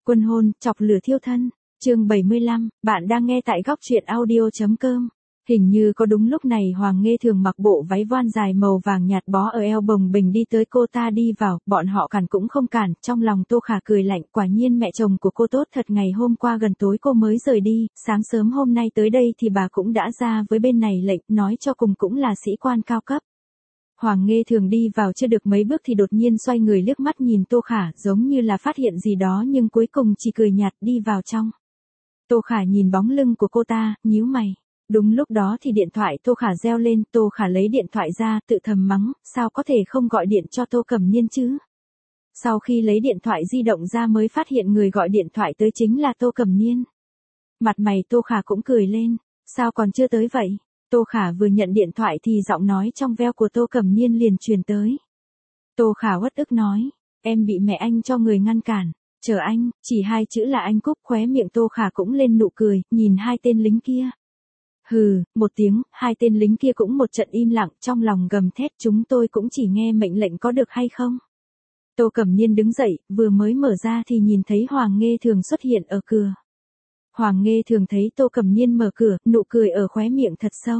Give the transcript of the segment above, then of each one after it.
Quân hôn, chọc lửa thiêu thân. Chương 75, bạn đang nghe tại góc truyện audio.com. Hình như có đúng lúc này Hoàng Nghê Thường mặc bộ váy voan dài màu vàng nhạt bó ở eo bồng bềnh đi tới, cô ta đi vào, bọn họ cản cũng không cản, trong lòng Tô Khả cười lạnh, quả nhiên mẹ chồng của cô tốt thật, ngày hôm qua gần tối cô mới rời đi, sáng sớm hôm nay tới đây thì bà cũng đã ra với bên này lệnh, nói cho cùng cũng là sĩ quan cao cấp. Hoàng Nghê Thường đi vào chưa được mấy bước thì đột nhiên xoay người liếc mắt nhìn Tô Khả, giống như là phát hiện gì đó nhưng cuối cùng chỉ cười nhạt đi vào trong. Tô Khả nhìn bóng lưng của cô ta, nhíu mày. Đúng lúc đó thì điện thoại Tô Khả reo lên, Tô Khả lấy điện thoại ra, tự thầm mắng, sao có thể không gọi điện cho Tô Cẩm Niên chứ? Sau khi lấy điện thoại di động ra mới phát hiện người gọi điện thoại tới chính là Tô Cẩm Niên. Mặt mày Tô Khả cũng cười lên, sao còn chưa tới vậy? Tô Khả vừa nhận điện thoại thì giọng nói trong veo của Tô Cẩm Niên liền truyền tới. Tô Khả uất ức nói, em bị mẹ anh cho người ngăn cản, chờ anh, chỉ hai chữ là anh cúp, khóe miệng Tô Khả cũng lên nụ cười, nhìn hai tên lính kia. Hừ, một tiếng, hai tên lính kia cũng một trận im lặng, trong lòng gầm thét, chúng tôi cũng chỉ nghe mệnh lệnh có được hay không? Tô Cẩm Niên đứng dậy, vừa mới mở ra thì nhìn thấy Hoàng Nghê Thường xuất hiện ở cửa. Hoàng Nghê Thường thấy Tô Cẩm Niên mở cửa, nụ cười ở khóe miệng thật sâu.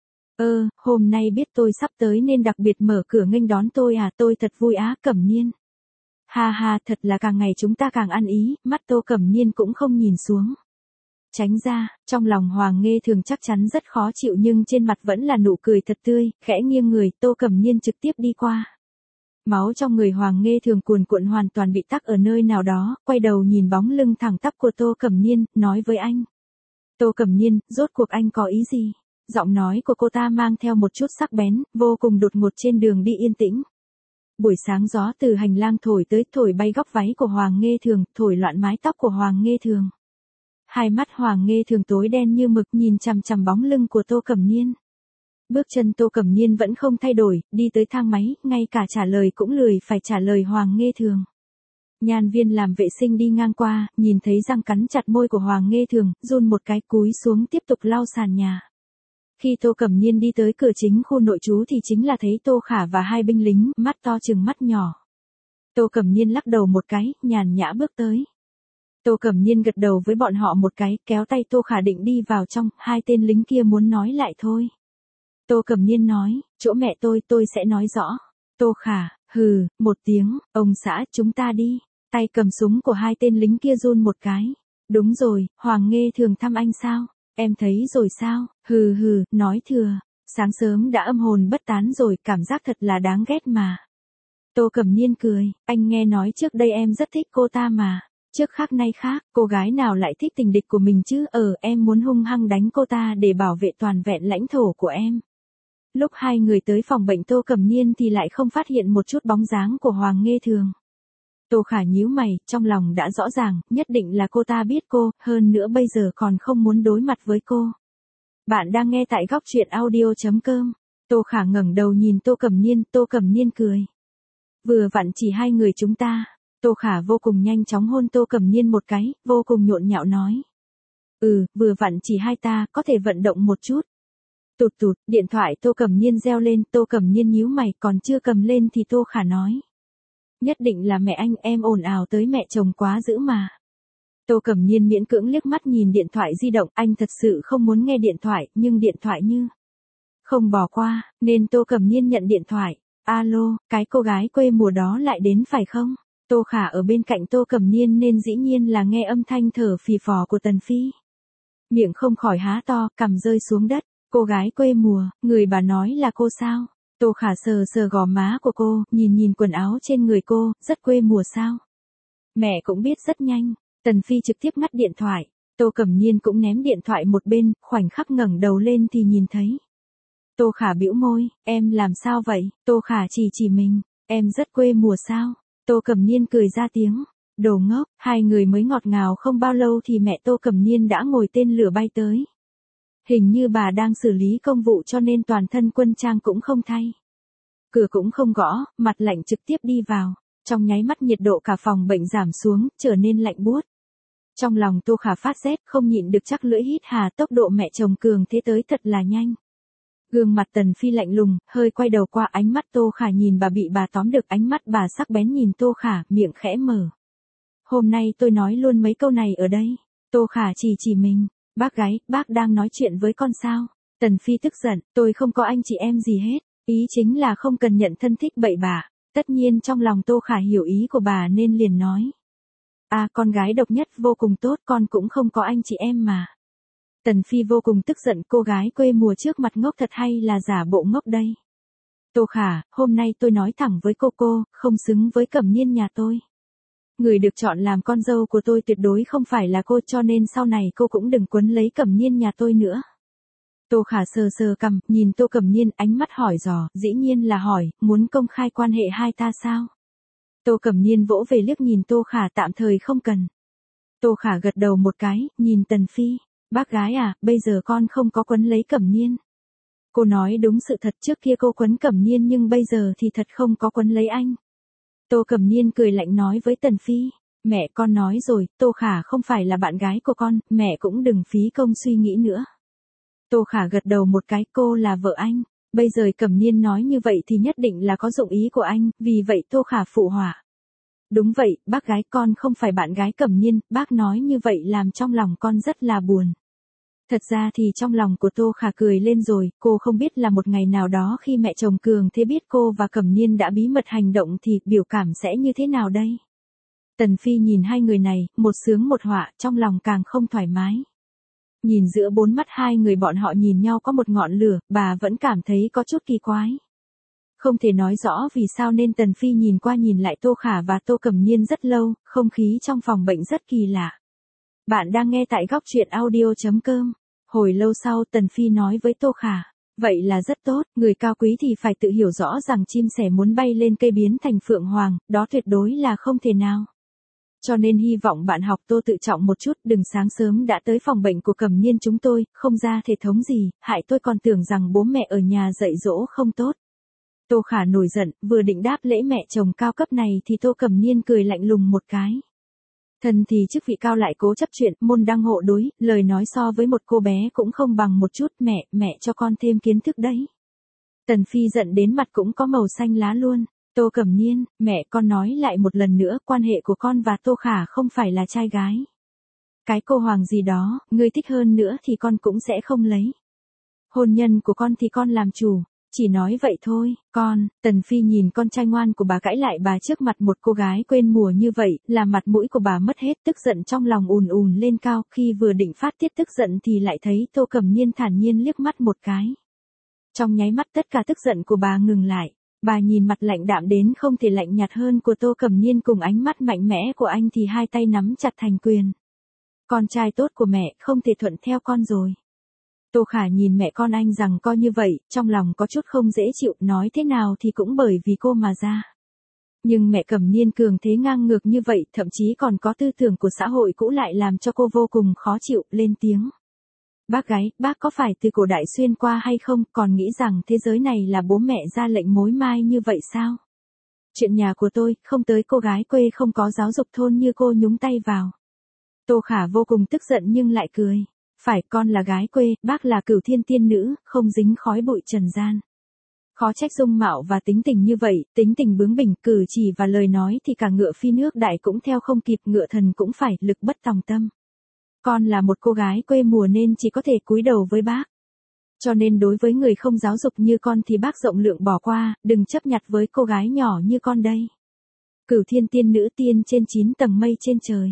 Hôm nay biết tôi sắp tới nên đặc biệt mở cửa nghênh đón tôi à, tôi thật vui á, Cẩm Niên. Ha ha, thật là càng ngày chúng ta càng ăn ý, mắt Tô Cẩm Niên cũng không nhìn xuống. Tránh ra, trong lòng Hoàng Nghê Thường chắc chắn rất khó chịu nhưng trên mặt vẫn là nụ cười thật tươi, khẽ nghiêng người, Tô Cẩm Niên trực tiếp đi qua. Máu trong người Hoàng Nghê Thường cuồn cuộn hoàn toàn bị tắc ở nơi nào đó, quay đầu nhìn bóng lưng thẳng tắp của Tô Cẩm Niên, nói với anh. Tô Cẩm Niên, rốt cuộc anh có ý gì? Giọng nói của cô ta mang theo một chút sắc bén, vô cùng đột ngột trên đường đi yên tĩnh. Buổi sáng gió từ hành lang thổi tới, thổi bay góc váy của Hoàng Nghê Thường, thổi loạn mái tóc của Hoàng Nghê Thường. Hai mắt Hoàng Nghê Thường tối đen như mực nhìn chằm chằm bóng lưng của Tô Cẩm Niên. Bước chân Tô Cẩm Niên vẫn không thay đổi, đi tới thang máy, ngay cả trả lời cũng lười phải trả lời Hoàng Nghê Thường. Nhân viên làm vệ sinh đi ngang qua, nhìn thấy răng cắn chặt môi của Hoàng Nghê Thường, run một cái cúi xuống tiếp tục lau sàn nhà. Khi Tô Cẩm Niên đi tới cửa chính khu nội trú thì chính là thấy Tô Khả và hai binh lính, mắt to chừng mắt nhỏ. Tô Cẩm Niên lắc đầu một cái, nhàn nhã bước tới. Tô Cẩm Niên gật đầu với bọn họ một cái, kéo tay Tô Khả định đi vào trong, hai tên lính kia muốn nói lại thôi. Tô Cẩm Niên nói, chỗ mẹ tôi sẽ nói rõ. Tô Khả, hừ, một tiếng, ông xã, chúng ta đi. Tay cầm súng của hai tên lính kia run một cái. Đúng rồi, Hoàng Nghê Thường thăm anh sao? Em thấy rồi sao? Hừ hừ, nói thừa. Sáng sớm đã âm hồn bất tán rồi, cảm giác thật là đáng ghét mà. Tô Cẩm Niên cười, anh nghe nói trước đây em rất thích cô ta mà. Trước khác nay khác, cô gái nào lại thích tình địch của mình chứ? Em muốn hung hăng đánh cô ta để bảo vệ toàn vẹn lãnh thổ của em. Lúc hai người tới phòng bệnh Tô Cẩm Niên thì lại không phát hiện một chút bóng dáng của Hoàng Nghê Thường. Tô Khả nhíu mày, trong lòng đã rõ ràng, nhất định là cô ta biết cô, hơn nữa bây giờ còn không muốn đối mặt với cô. Bạn đang nghe tại góc truyện audio.com. Tô Khả ngẩng đầu nhìn Tô Cẩm Niên cười. Vừa vặn chỉ hai người chúng ta. Tô Khả vô cùng nhanh chóng hôn Tô Cẩm Niên một cái, vô cùng nhộn nhạo nói. Vừa vặn chỉ hai ta, có thể vận động một chút. Tụt, điện thoại Tô Cẩm Niên reo lên, Tô Cẩm Niên nhíu mày, còn chưa cầm lên thì Tô Khả nói. Nhất định là mẹ anh, em ồn ào tới mẹ chồng quá dữ mà. Tô Cẩm Niên miễn cưỡng liếc mắt nhìn điện thoại di động, anh thật sự không muốn nghe điện thoại, nhưng điện thoại như không bỏ qua, nên Tô Cẩm Niên nhận điện thoại. Alo, cái cô gái quê mùa đó lại đến phải không? Tô Khả ở bên cạnh Tô Cẩm Niên nên dĩ nhiên là nghe âm thanh thở phì phò của Tần Phi. Miệng không khỏi há to, cằm rơi xuống đất. Cô gái quê mùa, người bà nói là cô sao? Tô Khả sờ sờ gò má của cô, nhìn quần áo trên người cô, rất quê mùa sao? Mẹ cũng biết rất nhanh. Tần Phi trực tiếp ngắt điện thoại. Tô Cẩm Niên cũng ném điện thoại một bên, khoảnh khắc ngẩng đầu lên thì nhìn thấy. Tô Khả bĩu môi, em làm sao vậy? Tô Khả chỉ mình, em rất quê mùa sao? Tô Cẩm Niên cười ra tiếng. Đồ ngốc, hai người mới ngọt ngào không bao lâu thì mẹ Tô Cẩm Niên đã ngồi tên lửa bay tới. Hình như bà đang xử lý công vụ cho nên toàn thân quân trang cũng không thay. Cửa cũng không gõ, mặt lạnh trực tiếp đi vào. Trong nháy mắt nhiệt độ cả phòng bệnh giảm xuống, trở nên lạnh buốt. Trong lòng Tô Khả phát rét, không nhịn được chắc lưỡi hít hà, tốc độ mẹ chồng cường thế tới thật là nhanh. Gương mặt Tần Phi lạnh lùng, hơi quay đầu qua, ánh mắt Tô Khả nhìn bà bị bà tóm được, ánh mắt bà sắc bén nhìn Tô Khả, miệng khẽ mở. Hôm nay tôi nói luôn mấy câu này ở đây. Tô Khả chỉ mình. Bác gái, bác đang nói chuyện với con sao? Tần Phi tức giận, tôi không có anh chị em gì hết. Ý chính là không cần nhận thân thích bậy bạ. Tất nhiên trong lòng Tô Khả hiểu ý của bà nên liền nói. À, con gái độc nhất vô cùng tốt, con cũng không có anh chị em mà. Tần Phi vô cùng tức giận, cô gái quê mùa trước mặt ngốc thật hay là giả bộ ngốc đây? Tô Khả, hôm nay tôi nói thẳng với cô, không xứng với Cẩm Niên nhà tôi. Người được chọn làm con dâu của tôi tuyệt đối không phải là cô, cho nên sau này cô cũng đừng quấn lấy Cẩm Niên nhà tôi nữa. Tô Khả sờ cằm, nhìn Tô Cẩm Niên, ánh mắt hỏi dò, dĩ nhiên là hỏi, muốn công khai quan hệ hai ta sao? Tô Cẩm Niên vỗ về liếc nhìn Tô Khả, tạm thời không cần. Tô Khả gật đầu một cái, nhìn Tần Phi, bác gái à, bây giờ con không có quấn lấy Cẩm Niên. Cô nói đúng sự thật, trước kia cô quấn Cẩm Niên nhưng bây giờ thì thật không có quấn lấy anh. Tô Cẩm Niên cười lạnh nói với Tần Phi, mẹ con nói rồi, Tô Khả không phải là bạn gái của con, mẹ cũng đừng phí công suy nghĩ nữa. Tô Khả gật đầu một cái, cô là vợ anh. Bây giờ Cẩm Niên nói như vậy thì nhất định là có dụng ý của anh, vì vậy Tô Khả phụ họa. Đúng vậy, bác gái, con không phải bạn gái Cẩm Niên, bác nói như vậy làm trong lòng con rất là buồn. Thật ra thì trong lòng của Tô Khả cười lên rồi, cô không biết là một ngày nào đó khi mẹ chồng Cường Thế biết cô và Cẩm Niên đã bí mật hành động thì biểu cảm sẽ như thế nào đây? Tần Phi nhìn hai người này, một sướng một họa, trong lòng càng không thoải mái. Nhìn giữa bốn mắt hai người bọn họ nhìn nhau có một ngọn lửa, bà vẫn cảm thấy có chút kỳ quái. Không thể nói rõ vì sao nên Tần Phi nhìn qua nhìn lại Tô Khả và Tô Cẩm Niên rất lâu, không khí trong phòng bệnh rất kỳ lạ. Bạn đang nghe tại góc truyện audio.com. Hồi lâu sau Tần Phi nói với Tô Khả, vậy là rất tốt, người cao quý thì phải tự hiểu rõ rằng chim sẻ muốn bay lên cây biến thành phượng hoàng, đó tuyệt đối là không thể nào. Cho nên hy vọng bạn học Tô tự trọng một chút, đừng sáng sớm đã tới phòng bệnh của Cẩm Niên chúng tôi, không ra thể thống gì, hại tôi còn tưởng rằng bố mẹ ở nhà dạy dỗ không tốt. Tô Khả nổi giận, vừa định đáp lễ mẹ chồng cao cấp này thì Tô Cẩm Niên cười lạnh lùng một cái. Thân thì chức vị cao lại cố chấp chuyện, môn đăng hộ đối, lời nói so với một cô bé cũng không bằng một chút, mẹ cho con thêm kiến thức đấy. Tần Phi giận đến mặt cũng có màu xanh lá luôn. Tô Cẩm Niên, mẹ con nói lại một lần nữa, quan hệ của con và Tô Khả không phải là trai gái. Cái cô hoàng gì đó, ngươi thích hơn nữa thì con cũng sẽ không lấy. Hôn nhân của con thì con làm chủ. Chỉ nói vậy thôi, con. Tần Phi nhìn con trai ngoan của bà cãi lại bà trước mặt một cô gái quên mùa như vậy, làm mặt mũi của bà mất hết, tức giận trong lòng ùn ùn lên cao, khi vừa định phát tiết tức giận thì lại thấy Tô Cẩm Niên thản nhiên liếc mắt một cái. Trong nháy mắt tất cả tức giận của bà ngừng lại, bà nhìn mặt lạnh đạm đến không thể lạnh nhạt hơn của Tô Cẩm Niên cùng ánh mắt mạnh mẽ của anh thì hai tay nắm chặt thành quyền. Con trai tốt của mẹ không thể thuận theo con rồi. Tô Khả nhìn mẹ con anh rằng coi như vậy, trong lòng có chút không dễ chịu, nói thế nào thì cũng bởi vì cô mà ra. Nhưng mẹ Cẩm Niên cường thế ngang ngược như vậy, thậm chí còn có tư tưởng của xã hội cũ lại làm cho cô vô cùng khó chịu, lên tiếng. Bác gái, bác có phải từ cổ đại xuyên qua hay không, còn nghĩ rằng thế giới này là bố mẹ ra lệnh mối mai như vậy sao? Chuyện nhà của tôi, không tới cô gái quê không có giáo dục thôn như cô nhúng tay vào. Tô Khả vô cùng tức giận nhưng lại cười. Phải, con là gái quê, bác là Cửu Thiên tiên nữ, không dính khói bụi trần gian. Khó trách dung mạo và tính tình như vậy, tính tình bướng bỉnh, cử chỉ và lời nói thì cả ngựa phi nước đại cũng theo không kịp, ngựa thần cũng phải, lực bất tòng tâm. Con là một cô gái quê mùa nên chỉ có thể cúi đầu với bác. Cho nên đối với người không giáo dục như con thì bác rộng lượng bỏ qua, đừng chấp nhặt với cô gái nhỏ như con đây. Cửu Thiên tiên nữ tiên trên 9 tầng mây trên trời.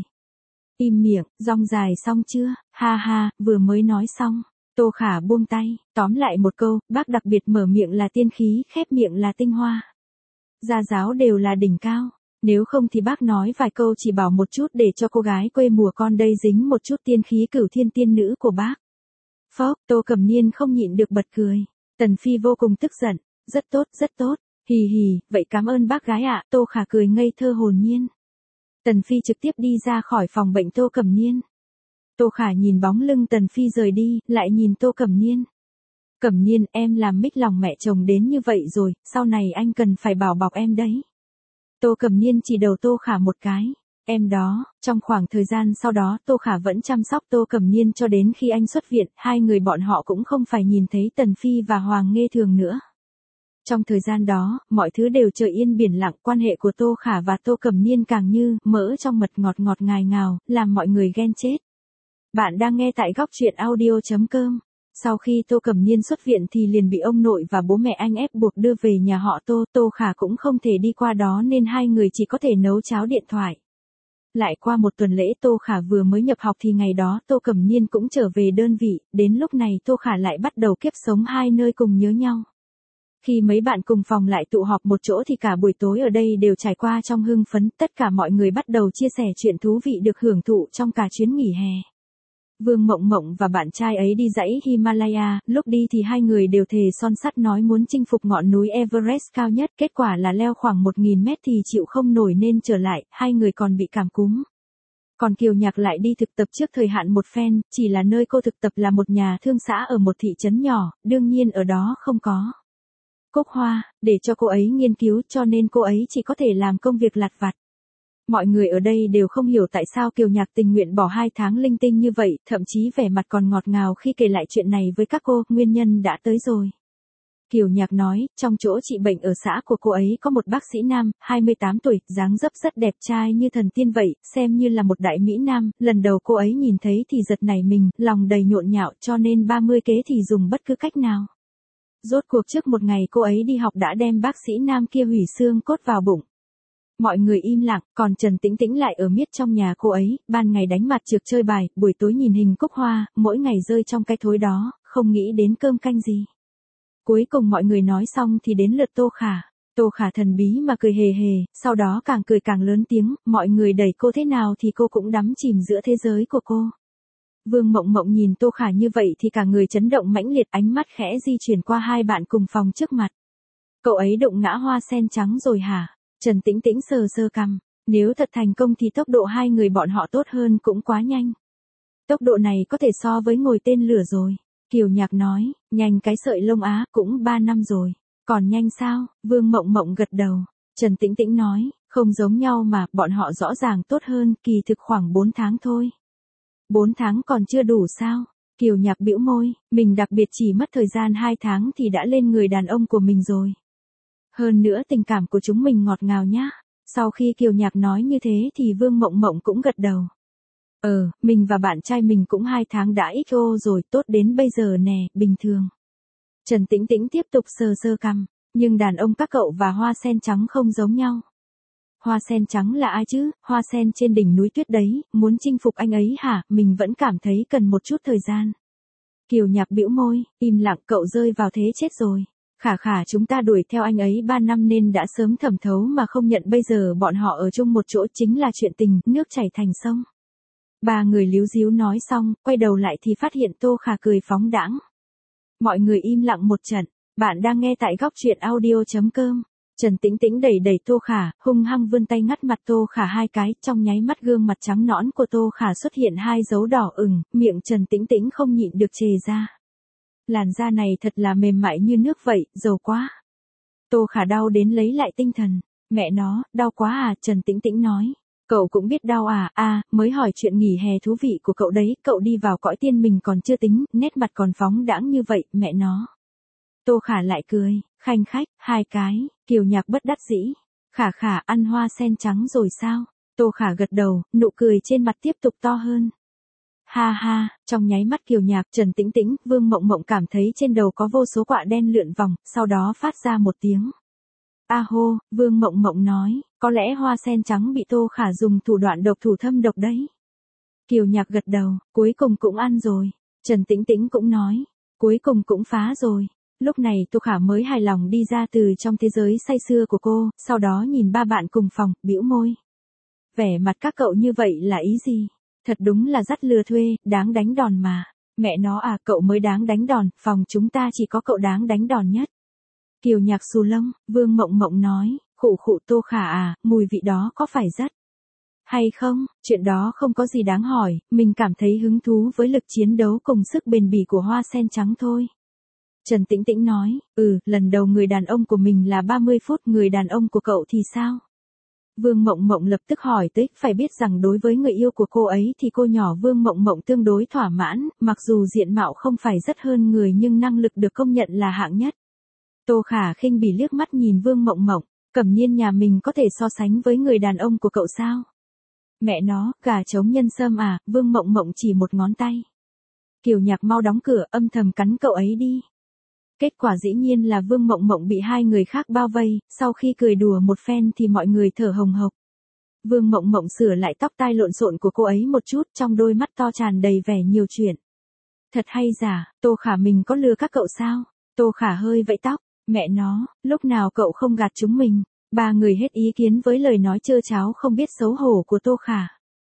Im miệng, rong dài xong chưa, ha ha, vừa mới nói xong. Tô Khả buông tay, tóm lại một câu, bác đặc biệt mở miệng là tiên khí, khép miệng là tinh hoa. Gia giáo đều là đỉnh cao, nếu không thì bác nói vài câu chỉ bảo một chút để cho cô gái quê mùa con đây dính một chút tiên khí Cửu Thiên tiên nữ của bác. Phốc, Tô Cẩm Niên không nhịn được bật cười. Tần Phi vô cùng tức giận, rất tốt, hì hì, vậy cảm ơn bác gái ạ. Tô Khả cười ngây thơ hồn nhiên. Tần Phi trực tiếp đi ra khỏi phòng bệnh Tô Cẩm Niên. Tô Khả nhìn bóng lưng Tần Phi rời đi, lại nhìn Tô Cẩm Niên. Cẩm Niên, em làm mít lòng mẹ chồng đến như vậy rồi, sau này anh cần phải bảo bọc em đấy. Tô Cẩm Niên chỉ đầu Tô Khả một cái. Em đó, trong khoảng thời gian sau đó Tô Khả vẫn chăm sóc Tô Cẩm Niên cho đến khi anh xuất viện, hai người bọn họ cũng không phải nhìn thấy Tần Phi và Hoàng Nghê Thường nữa. Trong thời gian đó, mọi thứ đều trời yên biển lặng, quan hệ của Tô Khả và Tô Cẩm Niên càng như mỡ trong mật ngọt ngọt ngài ngào, làm mọi người ghen chết. Bạn đang nghe tại góc truyện audio.com. Sau khi Tô Cẩm Niên xuất viện thì liền bị ông nội và bố mẹ anh ép buộc đưa về nhà họ Tô, Tô Khả cũng không thể đi qua đó nên hai người chỉ có thể nấu cháo điện thoại. Lại qua một tuần lễ Tô Khả vừa mới nhập học thì ngày đó Tô Cẩm Niên cũng trở về đơn vị, đến lúc này Tô Khả lại bắt đầu kiếp sống hai nơi cùng nhớ nhau. Khi mấy bạn cùng phòng lại tụ họp một chỗ thì cả buổi tối ở đây đều trải qua trong hưng phấn, tất cả mọi người bắt đầu chia sẻ chuyện thú vị được hưởng thụ trong cả chuyến nghỉ hè. Vương Mộng Mộng và bạn trai ấy đi dãy Himalaya, lúc đi thì hai người đều thề son sắt nói muốn chinh phục ngọn núi Everest cao nhất, kết quả là leo khoảng 1.000 mét thì chịu không nổi nên trở lại, hai người còn bị cảm cúm. Còn Kiều Nhạc lại đi thực tập trước thời hạn một phen, chỉ là nơi cô thực tập là một nhà thương xã ở một thị trấn nhỏ, đương nhiên ở đó không có cúc hoa, để cho cô ấy nghiên cứu cho nên cô ấy chỉ có thể làm công việc lặt vặt. Mọi người ở đây đều không hiểu tại sao Kiều Nhạc tình nguyện bỏ 2 tháng linh tinh như vậy, thậm chí vẻ mặt còn ngọt ngào khi kể lại chuyện này với các cô, nguyên nhân đã tới rồi. Kiều Nhạc nói, trong chỗ trị bệnh ở xã của cô ấy có một bác sĩ nam, 28 tuổi, dáng dấp rất đẹp trai như thần tiên vậy, xem như là một đại mỹ nam, lần đầu cô ấy nhìn thấy thì giật nảy mình, lòng đầy nhộn nhạo cho nên 30 kế thì dùng bất cứ cách nào. Rốt cuộc trước một ngày cô ấy đi học đã đem bác sĩ nam kia hủy xương cốt vào bụng. Mọi người im lặng, còn Trần Tĩnh Tĩnh lại ở miết trong nhà cô ấy, ban ngày đánh mặt trược chơi bài, buổi tối nhìn hình cúc hoa, mỗi ngày rơi trong cái thối đó, không nghĩ đến cơm canh gì. Cuối cùng mọi người nói xong thì đến lượt Tô Khả. Tô Khả thần bí mà cười hề hề, sau đó càng cười càng lớn tiếng, mọi người đẩy cô thế nào thì cô cũng đắm chìm giữa thế giới của cô. Vương Mộng Mộng nhìn Tô Khả như vậy thì cả người chấn động mãnh liệt, ánh mắt khẽ di chuyển qua hai bạn cùng phòng trước mặt. Cậu ấy đụng ngã hoa sen trắng rồi hả? Trần Tĩnh Tĩnh sờ sờ cằm, nếu thật thành công thì tốc độ hai người bọn họ tốt hơn cũng quá nhanh. Tốc độ này có thể so với ngồi tên lửa rồi. Kiều Nhạc nói, nhanh cái sợi lông á, cũng 3 năm rồi. Còn nhanh sao? Vương Mộng Mộng gật đầu. Trần Tĩnh Tĩnh nói, không giống nhau mà, bọn họ rõ ràng tốt hơn, kỳ thực khoảng 4 tháng thôi. 4 tháng còn chưa đủ sao? Kiều Nhạc bĩu môi, mình đặc biệt chỉ mất thời gian 2 tháng thì đã lên người đàn ông của mình rồi. Hơn nữa tình cảm của chúng mình ngọt ngào nhá. Sau khi Kiều Nhạc nói như thế thì Vương Mộng Mộng cũng gật đầu. Mình và bạn trai mình cũng 2 tháng đã XO rồi, tốt đến bây giờ nè, bình thường. Trần Tĩnh Tĩnh tiếp tục sờ sờ cằm, nhưng đàn ông các cậu và hoa sen trắng không giống nhau. Hoa sen trắng là ai chứ? Hoa sen trên đỉnh núi tuyết đấy, muốn chinh phục anh ấy hả? Mình vẫn cảm thấy cần một chút thời gian. Kiều Nhạc bĩu môi, im lặng, cậu rơi vào thế chết rồi. Khả chúng ta đuổi theo anh ấy 3 năm nên đã sớm thẩm thấu mà không nhận, bây giờ bọn họ ở chung một chỗ chính là chuyện tình, nước chảy thành sông. Ba người líu díu nói xong, quay đầu lại thì phát hiện Tô Khả cười phóng đãng. Mọi người im lặng một trận, bạn đang nghe tại góc truyện audio.com. Trần Tĩnh Tĩnh đẩy đẩy Tô Khả, hung hăng vươn tay ngắt mặt Tô Khả 2 cái, trong nháy mắt gương mặt trắng nõn của Tô Khả xuất hiện 2 dấu đỏ ửng, miệng Trần Tĩnh Tĩnh không nhịn được chề ra. Làn da này thật là mềm mại như nước vậy, dầu quá. Tô Khả đau đến lấy lại tinh thần. Mẹ nó, đau quá à, Trần Tĩnh Tĩnh nói. Cậu cũng biết đau à, mới hỏi chuyện nghỉ hè thú vị của cậu đấy, cậu đi vào cõi tiên mình còn chưa tính, nét mặt còn phóng đãng như vậy, mẹ nó. Tô Khả lại cười, khanh khách, 2 cái, Kiều Nhạc bất đắc dĩ. Khả ăn hoa sen trắng rồi sao? Tô Khả gật đầu, nụ cười trên mặt tiếp tục to hơn. Ha ha, trong nháy mắt Kiều Nhạc, Trần Tĩnh Tĩnh, Vương Mộng Mộng cảm thấy trên đầu có vô số quạ đen lượn vòng, sau đó phát ra một tiếng. A hô, Vương Mộng Mộng nói, có lẽ hoa sen trắng bị Tô Khả dùng thủ đoạn độc thủ thâm độc đấy. Kiều Nhạc gật đầu, cuối cùng cũng ăn rồi. Trần Tĩnh Tĩnh cũng nói, cuối cùng cũng phá rồi. Lúc này Tô Khả mới hài lòng đi ra từ trong thế giới say sưa của cô, sau đó nhìn ba bạn cùng phòng, bĩu môi. Vẻ mặt các cậu như vậy là ý gì? Thật đúng là dắt lừa thuê, đáng đánh đòn mà. Mẹ nó à, cậu mới đáng đánh đòn, phòng chúng ta chỉ có cậu đáng đánh đòn nhất. Kiều Nhạc xù lông, Vương Mộng Mộng nói, khụ Tô Khả à, mùi vị đó có phải rất hay không? Chuyện đó không có gì đáng hỏi, mình cảm thấy hứng thú với lực chiến đấu cùng sức bền bỉ của hoa sen trắng thôi. Trần Tĩnh Tĩnh nói, lần đầu người đàn ông của mình là 30 phút, người đàn ông của cậu thì sao? Vương Mộng Mộng lập tức hỏi tới, phải biết rằng đối với người yêu của cô ấy thì cô nhỏ Vương Mộng Mộng tương đối thỏa mãn, mặc dù diện mạo không phải rất hơn người nhưng năng lực được công nhận là hạng nhất. Tô Khả khinh bỉ liếc mắt nhìn Vương Mộng Mộng, Cẩm Niên nhà mình có thể so sánh với người đàn ông của cậu sao? Mẹ nó, gà trống nhân sâm à, Vương Mộng Mộng chỉ một ngón tay. Kiều Nhạc mau đóng cửa, âm thầm cắn cậu ấy đi. Kết quả dĩ nhiên là Vương Mộng Mộng bị hai người khác bao vây, sau khi cười đùa một phen thì mọi người thở hồng hộc. Vương Mộng Mộng sửa lại tóc tai lộn xộn của cô ấy một chút, trong đôi mắt to tràn đầy vẻ nhiều chuyện. Thật hay giả, Tô Khả mình có lừa các cậu sao? Tô Khả hơi vẫy tóc, mẹ nó, lúc nào cậu không gạt chúng mình. Ba người hết ý kiến với lời nói trơ tráo không biết xấu hổ của Tô Khả.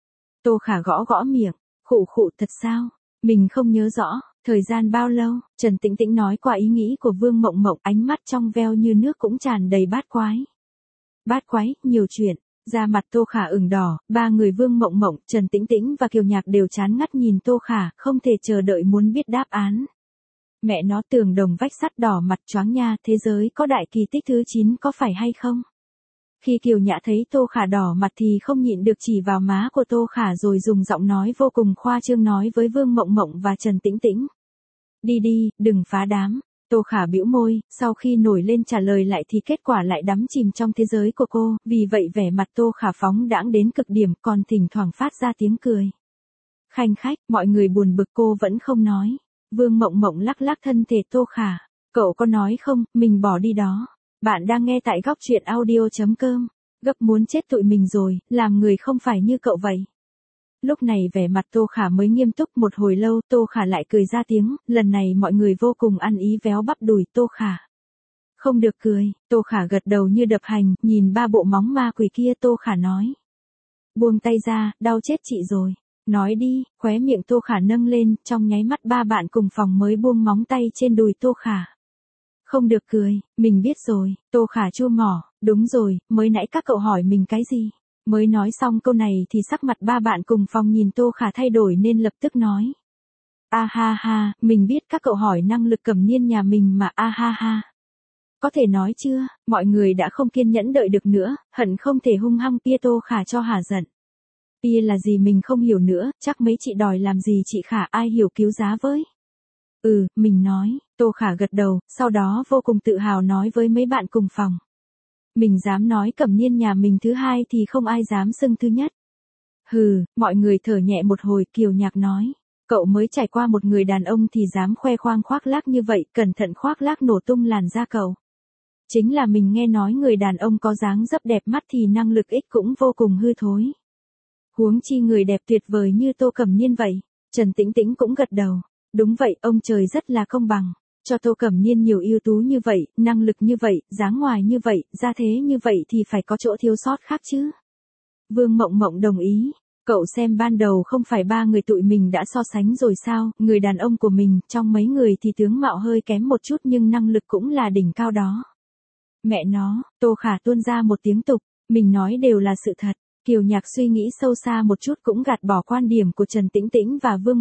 Tô Khả gõ gõ miệng, khụ khụ thật sao? Mình không nhớ rõ, thời gian bao lâu? Trần Tĩnh Tĩnh nói qua ý nghĩ của Vương Mộng Mộng, ánh mắt trong veo như nước cũng tràn đầy bát quái. Bát quái, nhiều chuyện. Da mặt Tô Khả ửng đỏ, ba người Vương Mộng Mộng, Trần Tĩnh Tĩnh và Kiều Nhạc đều chán ngắt nhìn Tô Khả, không thể chờ đợi muốn biết đáp án. Mẹ nó, tường đồng vách sắt đỏ mặt choáng nha, thế giới có đại kỳ tích thứ 9 có phải hay không? Khi Kiều Nhã thấy Tô Khả đỏ mặt thì không nhịn được chỉ vào má của Tô Khả rồi dùng giọng nói vô cùng khoa trương nói với Vương Mộng Mộng và Trần Tĩnh Tĩnh. Đi đi, đừng phá đám. Tô Khả bĩu môi, sau khi nổi lên trả lời lại thì kết quả lại đắm chìm trong thế giới của cô, vì vậy vẻ mặt Tô Khả phóng đãng đến cực điểm, còn thỉnh thoảng phát ra tiếng cười. Khanh khách, mọi người buồn bực cô vẫn không nói. Vương Mộng Mộng lắc lắc thân thể Tô Khả. Cậu có nói không, mình bỏ đi đó. Bạn đang nghe tại góc truyện audio.com. Gấp muốn chết tụi mình rồi, làm người không phải như cậu vậy. Lúc này vẻ mặt Tô Khả mới nghiêm túc, một hồi lâu Tô Khả lại cười ra tiếng, lần này mọi người vô cùng ăn ý véo bắp đùi Tô Khả. Không được cười, Tô Khả gật đầu như đập hành, nhìn ba bộ móng ma quỷ kia Tô Khả nói. Buông tay ra, đau chết chị rồi. Nói đi, khóe miệng Tô Khả nâng lên, trong nháy mắt ba bạn cùng phòng mới buông móng tay trên đùi Tô Khả. Không được cười, mình biết rồi, Tô Khả chua mỏ, đúng rồi, mới nãy các cậu hỏi mình cái gì? Mới nói xong câu này thì sắc mặt ba bạn cùng phòng nhìn Tô Khả thay đổi nên lập tức nói. A ha ha, mình biết các cậu hỏi năng lực Cẩm Niên nhà mình mà a ha ha. Có thể nói chưa, mọi người đã không kiên nhẫn đợi được nữa, hận không thể hung hăng pia Tô Khả cho hả giận. Pia là gì mình không hiểu nữa, chắc mấy chị đòi làm gì chị Khả ai hiểu cứu giá với. Mình nói, Tô Khả gật đầu, sau đó vô cùng tự hào nói với mấy bạn cùng phòng. Mình dám nói Cẩm Niên nhà mình thứ hai thì không ai dám xưng thứ nhất. Mọi người thở nhẹ một hồi, Kiều Nhạc nói. Cậu mới trải qua một người đàn ông thì dám khoe khoang khoác lác như vậy, cẩn thận khoác lác nổ tung làn da cậu. Chính là mình nghe nói người đàn ông có dáng dấp đẹp mắt thì năng lực ích cũng vô cùng hư thối. Huống chi người đẹp tuyệt vời như Tô Cẩm Niên vậy. Trần Tĩnh Tĩnh cũng gật đầu. Đúng vậy, ông trời rất là công bằng. Cho Tô Cẩm Niên nhiều ưu tú như vậy, năng lực như vậy, dáng ngoài như vậy, gia thế như vậy thì phải có chỗ thiếu sót khác chứ. Vương Mộng Mộng đồng ý. Cậu xem ban đầu không phải ba người tụi mình đã so sánh rồi sao, người đàn ông của mình, trong mấy người thì tướng mạo hơi kém một chút nhưng năng lực cũng là đỉnh cao đó. Mẹ nó, Tô Khả tuôn ra một tiếng tục, mình nói đều là sự thật. Kiều Nhạc suy nghĩ sâu xa một chút cũng gạt bỏ quan điểm của Trần Tĩnh Tĩnh và Vương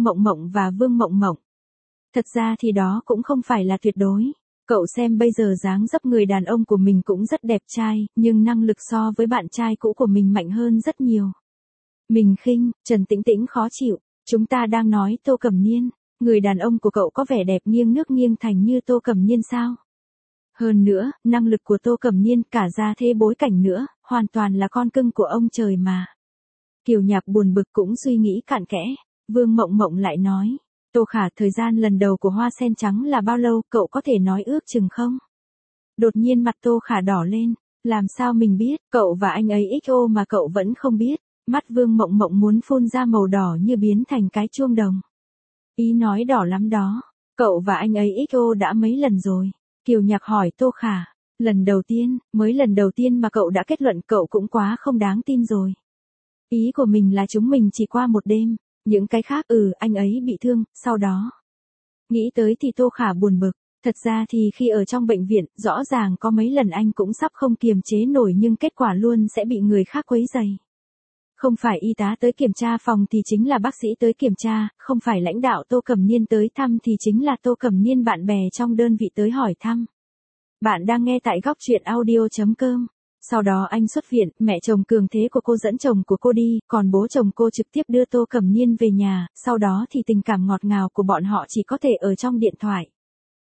Mộng Mộng. Thật ra thì đó cũng không phải là tuyệt đối. Cậu xem bây giờ dáng dấp người đàn ông của mình cũng rất đẹp trai, nhưng năng lực so với bạn trai cũ của mình mạnh hơn rất nhiều. Mình khinh, Trần Tĩnh Tĩnh khó chịu. Chúng ta đang nói Tô Cẩm Niên, người đàn ông của cậu có vẻ đẹp nghiêng nước nghiêng thành như Tô Cẩm Niên sao? Hơn nữa, năng lực của Tô Cẩm Niên cả gia thế bối cảnh nữa, hoàn toàn là con cưng của ông trời mà. Kiều Nhạc buồn bực cũng suy nghĩ cặn kẽ. Vương Mộng Mộng lại nói. Tô Khả, thời gian lần đầu của hoa sen trắng là bao lâu, cậu có thể nói ước chừng không? Đột nhiên mặt Tô Khả đỏ lên. Làm sao mình biết, cậu và anh ấy XO mà cậu vẫn không biết. Mắt Vương Mộng Mộng muốn phun ra màu đỏ như biến thành cái chuông đồng. Ý nói đỏ lắm đó. Cậu và anh ấy XO đã mấy lần rồi? Kiều Nhạc hỏi Tô Khả. Lần đầu tiên, mới lần đầu tiên mà cậu đã kết luận, cậu cũng quá không đáng tin rồi. Ý của mình là chúng mình chỉ qua một đêm. Những cái khác, anh ấy bị thương, sau đó. Nghĩ tới thì Tô Khả buồn bực. Thật ra thì khi ở trong bệnh viện, rõ ràng có mấy lần anh cũng sắp không kiềm chế nổi nhưng kết quả luôn sẽ bị người khác quấy rầy. Không phải y tá tới kiểm tra phòng thì chính là bác sĩ tới kiểm tra, không phải lãnh đạo Tô Cẩm Niên tới thăm thì chính là Tô Cẩm Niên bạn bè trong đơn vị tới hỏi thăm. Bạn đang nghe tại góc truyện audio.com. Sau đó anh xuất viện, mẹ chồng cường thế của cô dẫn chồng của cô đi, còn bố chồng cô trực tiếp đưa Tô Cẩm Niên về nhà, sau đó thì tình cảm ngọt ngào của bọn họ chỉ có thể ở trong điện thoại.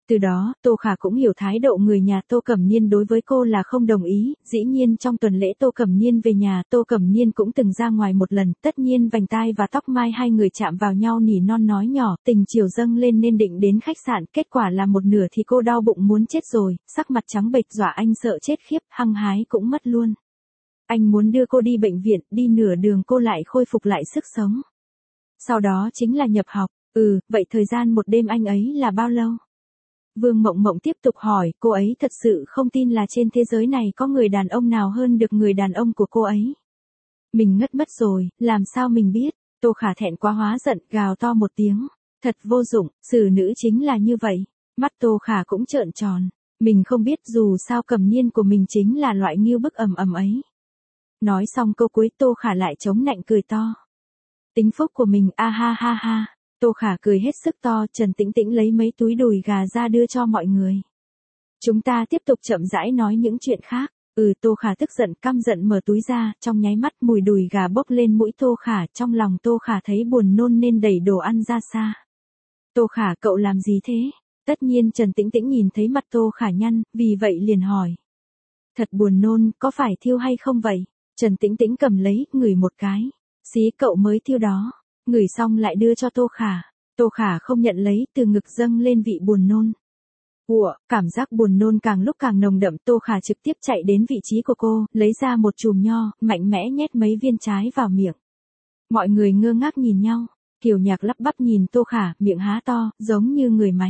Từ đó, Tô Khả cũng hiểu thái độ người nhà Tô Cẩm Niên đối với cô là không đồng ý, dĩ nhiên trong tuần lễ Tô Cẩm Niên về nhà, Tô Cẩm Niên cũng từng ra ngoài một lần, tất nhiên vành tai và tóc mai hai người chạm vào nhau nỉ non nói nhỏ, tình chiều dâng lên nên định đến khách sạn, kết quả là một nửa thì cô đau bụng muốn chết rồi, sắc mặt trắng bệch dọa anh sợ chết khiếp, hăng hái cũng mất luôn. Anh muốn đưa cô đi bệnh viện, đi nửa đường cô lại khôi phục lại sức sống. Sau đó chính là nhập học, vậy thời gian một đêm anh ấy là bao lâu? Vương Mộng Mộng tiếp tục hỏi, cô ấy thật sự không tin là trên thế giới này có người đàn ông nào hơn được người đàn ông của cô ấy. Mình ngất mất rồi, làm sao mình biết? Tô Khả thẹn quá hóa giận, gào to một tiếng. Thật vô dụng, xử nữ chính là như vậy. Mắt Tô Khả cũng trợn tròn. Mình không biết dù sao Cẩm Niên của mình chính là loại ngưu bức ầm ầm ấy. Nói xong câu cuối Tô Khả lại chống nạnh cười to. Tính phúc của mình a ha ha ha. Tô Khả cười hết sức to, Trần Tĩnh Tĩnh lấy mấy túi đùi gà ra đưa cho mọi người. Chúng ta tiếp tục chậm rãi nói những chuyện khác. Tô Khả tức giận căm giận mở túi ra, trong nháy mắt mùi đùi gà bốc lên mũi Tô Khả, trong lòng Tô Khả thấy buồn nôn nên đẩy đồ ăn ra xa. Tô Khả cậu làm gì thế? Tất nhiên Trần Tĩnh Tĩnh nhìn thấy mặt Tô Khả nhăn, vì vậy liền hỏi. Thật buồn nôn, có phải thiêu hay không vậy? Trần Tĩnh Tĩnh cầm lấy, ngửi một cái. Xí cậu mới thiêu đó. Ngửi xong lại đưa cho Tô Khả. Tô Khả không nhận lấy, từ ngực dâng lên vị buồn nôn. Cảm giác buồn nôn càng lúc càng nồng đậm. Tô Khả trực tiếp chạy đến vị trí của cô, lấy ra một chùm nho, mạnh mẽ nhét mấy viên trái vào miệng. Mọi người ngơ ngác nhìn nhau. Kiều Nhạc lắp bắp nhìn Tô Khả, miệng há to, giống như người máy.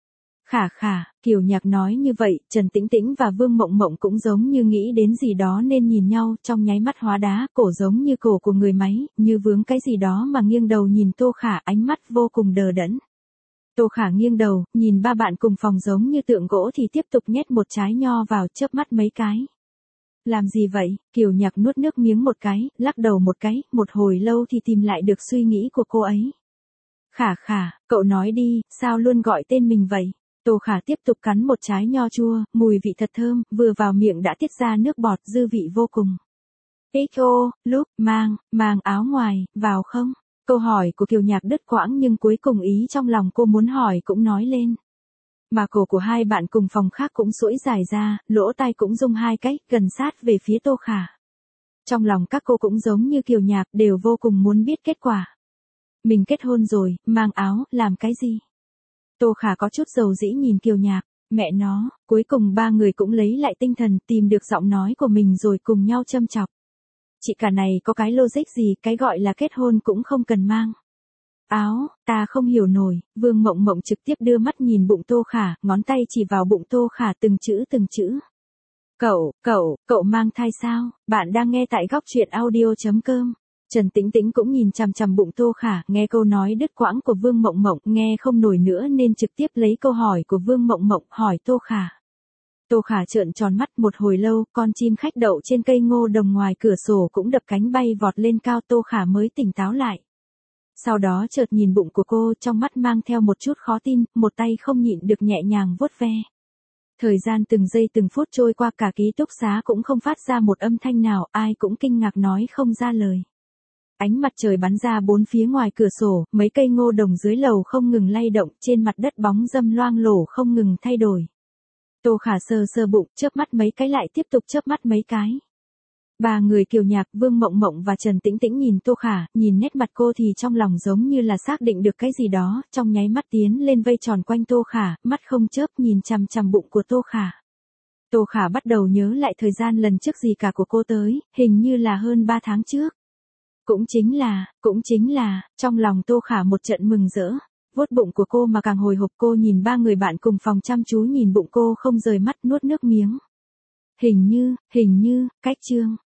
Khả, Kiều Nhạc nói như vậy, Trần Tĩnh Tĩnh và Vương Mộng Mộng cũng giống như nghĩ đến gì đó nên nhìn nhau, trong nháy mắt hóa đá, cổ giống như cổ của người máy, như vướng cái gì đó mà nghiêng đầu nhìn Tô Khả, ánh mắt vô cùng đờ đẫn. Tô Khả nghiêng đầu, nhìn ba bạn cùng phòng giống như tượng gỗ thì tiếp tục nhét một trái nho vào, chớp mắt mấy cái. Làm gì vậy? Kiều Nhạc nuốt nước miếng một cái, lắc đầu một cái, một hồi lâu thì tìm lại được suy nghĩ của cô ấy. Khả, cậu nói đi, sao luôn gọi tên mình vậy? Tô Khả tiếp tục cắn một trái nho chua, mùi vị thật thơm, vừa vào miệng đã tiết ra nước bọt, dư vị vô cùng. Lúc, mang áo ngoài, vào không? Câu hỏi của Kiều Nhạc đứt quãng nhưng cuối cùng ý trong lòng cô muốn hỏi cũng nói lên. Mà cổ của hai bạn cùng phòng khác cũng duỗi dài ra, lỗ tai cũng rung hai cách, gần sát về phía Tô Khả. Trong lòng các cô cũng giống như Kiều Nhạc, đều vô cùng muốn biết kết quả. Mình kết hôn rồi, mang áo, làm cái gì? Tô Khả có chút dầu dĩ nhìn Kiều Nhạc, mẹ nó, cuối cùng ba người cũng lấy lại tinh thần, tìm được giọng nói của mình rồi cùng nhau châm chọc. Chị cả này có cái logic gì, cái gọi là kết hôn cũng không cần mang áo, ta không hiểu nổi. Vương Mộng Mộng trực tiếp đưa mắt nhìn bụng Tô Khả, ngón tay chỉ vào bụng Tô Khả từng chữ. Cậu mang thai sao? Bạn đang nghe tại góc truyện audio.com. Trần Tĩnh Tĩnh cũng nhìn chằm chằm bụng Tô Khả, nghe câu nói đứt quãng của Vương Mộng Mộng, nghe không nổi nữa nên trực tiếp lấy câu hỏi của Vương Mộng Mộng, hỏi Tô Khả. Tô Khả trợn tròn mắt một hồi lâu, con chim khách đậu trên cây ngô đồng ngoài cửa sổ cũng đập cánh bay vọt lên cao, Tô Khả mới tỉnh táo lại. Sau đó chợt nhìn bụng của cô, trong mắt mang theo một chút khó tin, một tay không nhịn được nhẹ nhàng vuốt ve. Thời gian từng giây từng phút trôi qua, cả ký túc xá cũng không phát ra một âm thanh nào, ai cũng kinh ngạc nói không ra lời. Ánh mặt trời bắn ra bốn phía ngoài cửa sổ, mấy cây ngô đồng dưới lầu không ngừng lay động, trên mặt đất bóng râm loang lổ không ngừng thay đổi. Tô Khả sờ bụng, chớp mắt mấy cái lại tiếp tục chớp mắt mấy cái. Ba người Kiều Nhạc, Vương Mộng Mộng và Trần Tĩnh Tĩnh nhìn Tô Khả, nhìn nét mặt cô thì trong lòng giống như là xác định được cái gì đó, trong nháy mắt tiến lên vây tròn quanh Tô Khả, mắt không chớp nhìn chằm chằm bụng của Tô Khả. Tô Khả bắt đầu nhớ lại thời gian lần trước gì cả của cô tới, hình như là hơn 3 tháng trước. Cũng chính là, trong lòng Tô Khả một trận mừng rỡ. Vuốt bụng của cô mà càng hồi hộp, cô nhìn ba người bạn cùng phòng chăm chú nhìn bụng cô không rời mắt, nuốt nước miếng. Hình như, cách chương.